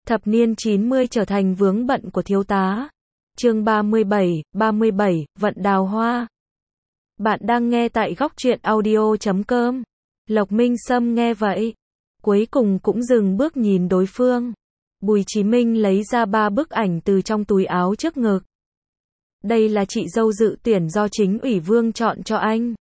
Thập niên 90 trở thành vướng bận của thiếu tá. Chương 37, Vận đào hoa. Bạn đang nghe tại góc truyện audio.com. Lộc Minh Sâm nghe vậy, cuối cùng cũng dừng bước nhìn đối phương. Bùi Chí Minh lấy ra 3 bức ảnh từ trong túi áo trước ngực. Đây là chị dâu dự tuyển do chính ủy Vương chọn cho anh.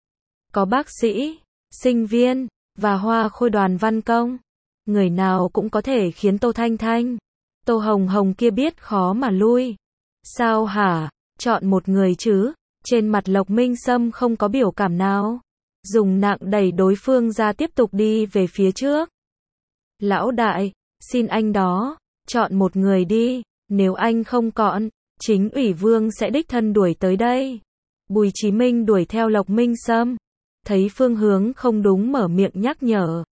Có bác sĩ, sinh viên, và hoa khôi đoàn văn công. Người nào cũng có thể khiến Tô Thanh Thanh, Tô Hồng Hồng kia biết khó mà lui. Sao hả? Chọn một người chứ? Trên mặt Lộc Minh Sâm không có biểu cảm nào. Dùng nặng đẩy đối phương ra tiếp tục đi về phía trước. Lão đại, xin anh đó, chọn một người đi, nếu anh không chọn, chính ủy Vương sẽ đích thân đuổi tới đây. Bùi Chí Minh đuổi theo Lộc Minh Sâm, thấy phương hướng không đúng mở miệng nhắc nhở.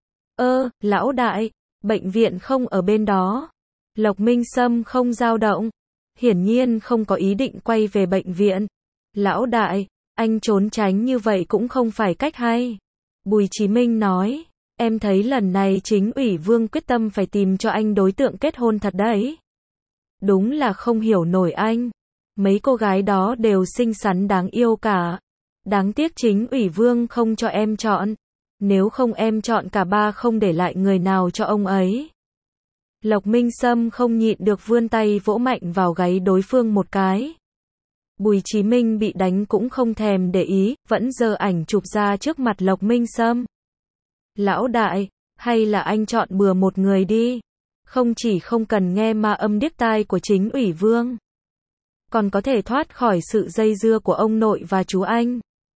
Lão đại, bệnh viện không ở bên đó. Lộc Minh Sâm không dao động, hiển nhiên không có ý định quay về bệnh viện. Lão đại, anh trốn tránh như vậy cũng không phải cách hay. Bùi Chí Minh nói, em thấy lần này chính ủy Vương quyết tâm phải tìm cho anh đối tượng kết hôn thật đấy. Đúng là không hiểu nổi anh. Mấy cô gái đó đều xinh xắn đáng yêu cả. Đáng tiếc chính ủy Vương không cho em chọn. Nếu không em chọn cả ba không để lại người nào cho ông ấy. Lộc Minh Sâm không nhịn được vươn tay vỗ mạnh vào gáy đối phương một cái. Bùi Chí Minh bị đánh cũng không thèm để ý, vẫn giơ ảnh chụp ra trước mặt Lộc Minh Sâm. Lão đại, hay là anh chọn bừa một người đi. Không chỉ không cần nghe ma âm điếc tai của chính ủy Vương, còn có thể thoát khỏi sự dây dưa của ông nội và chú anh.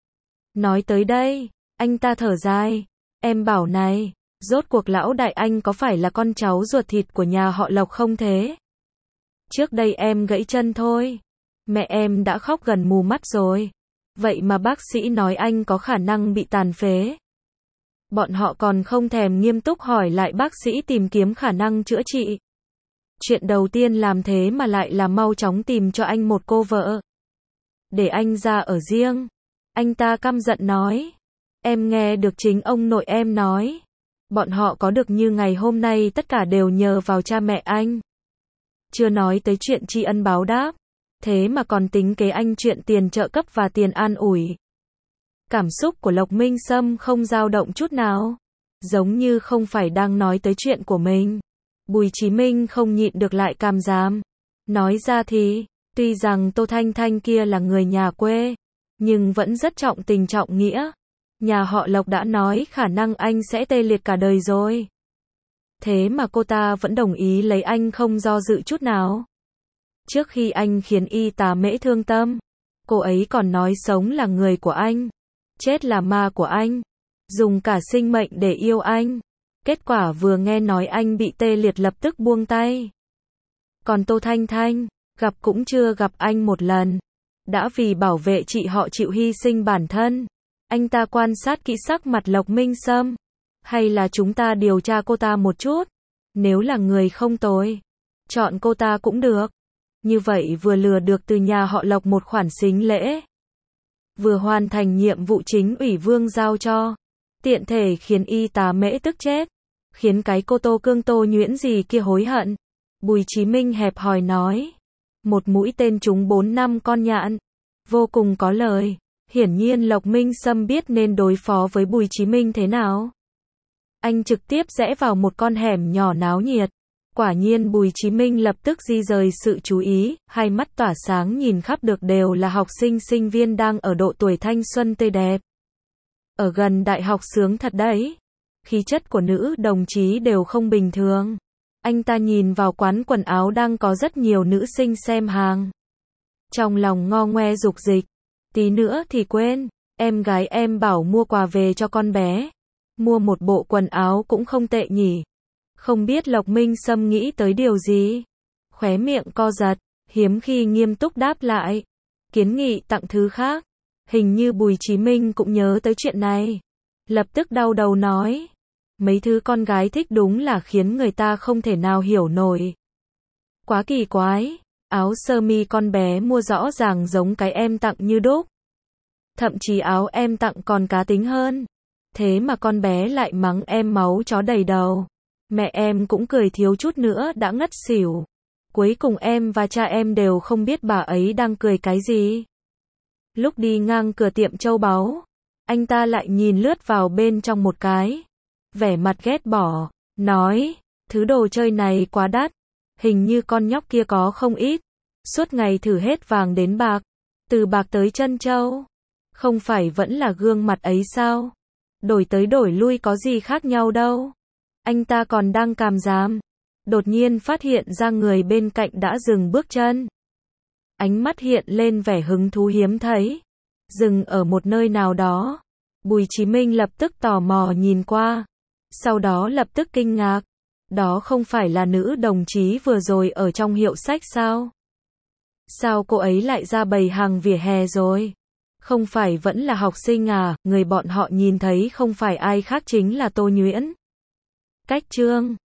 Nói tới đây, anh ta thở dài. Em bảo này, rốt cuộc lão đại anh có phải là con cháu ruột thịt của nhà họ Lộc không thế? Trước đây em gãy chân thôi, mẹ em đã khóc gần mù mắt rồi. Vậy mà bác sĩ nói anh có khả năng bị tàn phế. Bọn họ còn không thèm nghiêm túc hỏi lại bác sĩ tìm kiếm khả năng chữa trị. Chuyện đầu tiên làm thế mà lại là mau chóng tìm cho anh một cô vợ. Để anh ra ở riêng. Anh ta căm giận nói. Em nghe được chính ông nội em nói. Bọn họ có được như ngày hôm nay tất cả đều nhờ vào cha mẹ anh. Chưa nói tới chuyện tri ân báo đáp. Thế mà còn tính kế anh chuyện tiền trợ cấp và tiền an ủi. Cảm xúc của Lộc Minh Sâm không dao động chút nào. Giống như không phải đang nói tới chuyện của mình. Bùi Chí Minh không nhịn được lại cảm giảm. Nói ra thì, tuy rằng Tô Thanh Thanh kia là người nhà quê, nhưng vẫn rất trọng tình trọng nghĩa. Nhà họ Lộc đã nói khả năng anh sẽ tê liệt cả đời rồi. Thế mà cô ta vẫn đồng ý lấy anh không do dự chút nào. Trước khi anh khiến y tá Mễ thương tâm, cô ấy còn nói sống là người của anh, chết là ma của anh, dùng cả sinh mệnh để yêu anh. Kết quả vừa nghe nói anh bị tê liệt lập tức buông tay. Còn Tô Thanh Thanh, gặp cũng chưa gặp anh một lần, đã vì bảo vệ chị họ chịu hy sinh bản thân. Anh ta quan sát kỹ sắc mặt Lộc Minh Sâm. Hay là chúng ta điều tra cô ta một chút. Nếu là người không tồi, chọn cô ta cũng được. Như vậy vừa lừa được từ nhà họ Lộc một khoản sính lễ, vừa hoàn thành nhiệm vụ chính ủy Vương giao cho. Tiện thể khiến y tá Mễ tức chết, khiến cái cô Tô Cương Tô Nhuyễn gì kia hối hận. Bùi Chí Minh hẹp hòi nói. Một mũi tên trúng 4 năm con nhạn. Vô cùng có lời. Hiển nhiên Lộc Minh Sâm biết nên đối phó với Bùi Chí Minh thế nào. Anh trực tiếp rẽ vào một con hẻm nhỏ náo nhiệt. Quả nhiên Bùi Chí Minh lập tức di rời sự chú ý, hai mắt tỏa sáng nhìn khắp được đều là học sinh sinh viên đang ở độ tuổi thanh xuân tươi đẹp. Ở gần đại học sướng thật đấy. Khí chất của nữ đồng chí đều không bình thường. Anh ta nhìn vào quán quần áo đang có rất nhiều nữ sinh xem hàng. Trong lòng ngo ngoe dục dịch. Tí nữa thì quên, em gái em bảo mua quà về cho con bé. Mua một bộ quần áo cũng không tệ nhỉ. Không biết Lộc Minh Sâm nghĩ tới điều gì. Khóe miệng co giật, hiếm khi nghiêm túc đáp lại. Kiến nghị tặng thứ khác. Hình như Bùi Chí Minh cũng nhớ tới chuyện này. Lập tức đau đầu nói. Mấy thứ con gái thích đúng là khiến người ta không thể nào hiểu nổi. Quá kỳ quái. Áo sơ mi con bé mua rõ ràng giống cái em tặng như đúc. Thậm chí áo em tặng còn cá tính hơn. Thế mà con bé lại mắng em máu chó đầy đầu. Mẹ em cũng cười thiếu chút nữa đã ngất xỉu. Cuối cùng em và cha em đều không biết bà ấy đang cười cái gì. Lúc đi ngang cửa tiệm châu báu, anh ta lại nhìn lướt vào bên trong một cái. Vẻ mặt ghét bỏ, nói, thứ đồ chơi này quá đắt. Hình như con nhóc kia có không ít. Suốt ngày thử hết vàng đến bạc. Từ bạc tới chân châu. Không phải vẫn là gương mặt ấy sao? Đổi tới đổi lui có gì khác nhau đâu. Anh ta còn đang càm ràm. Đột nhiên phát hiện ra người bên cạnh đã dừng bước chân. Ánh mắt hiện lên vẻ hứng thú hiếm thấy. Dừng ở một nơi nào đó. Bùi Chí Minh lập tức tò mò nhìn qua. Sau đó lập tức kinh ngạc. Đó không phải là nữ đồng chí vừa rồi ở trong hiệu sách sao? Sao cô ấy lại ra bày hàng vỉa hè rồi? Không phải vẫn là học sinh à? Người bọn họ nhìn thấy không phải ai khác chính là Tô Nhuyễn. Cách chương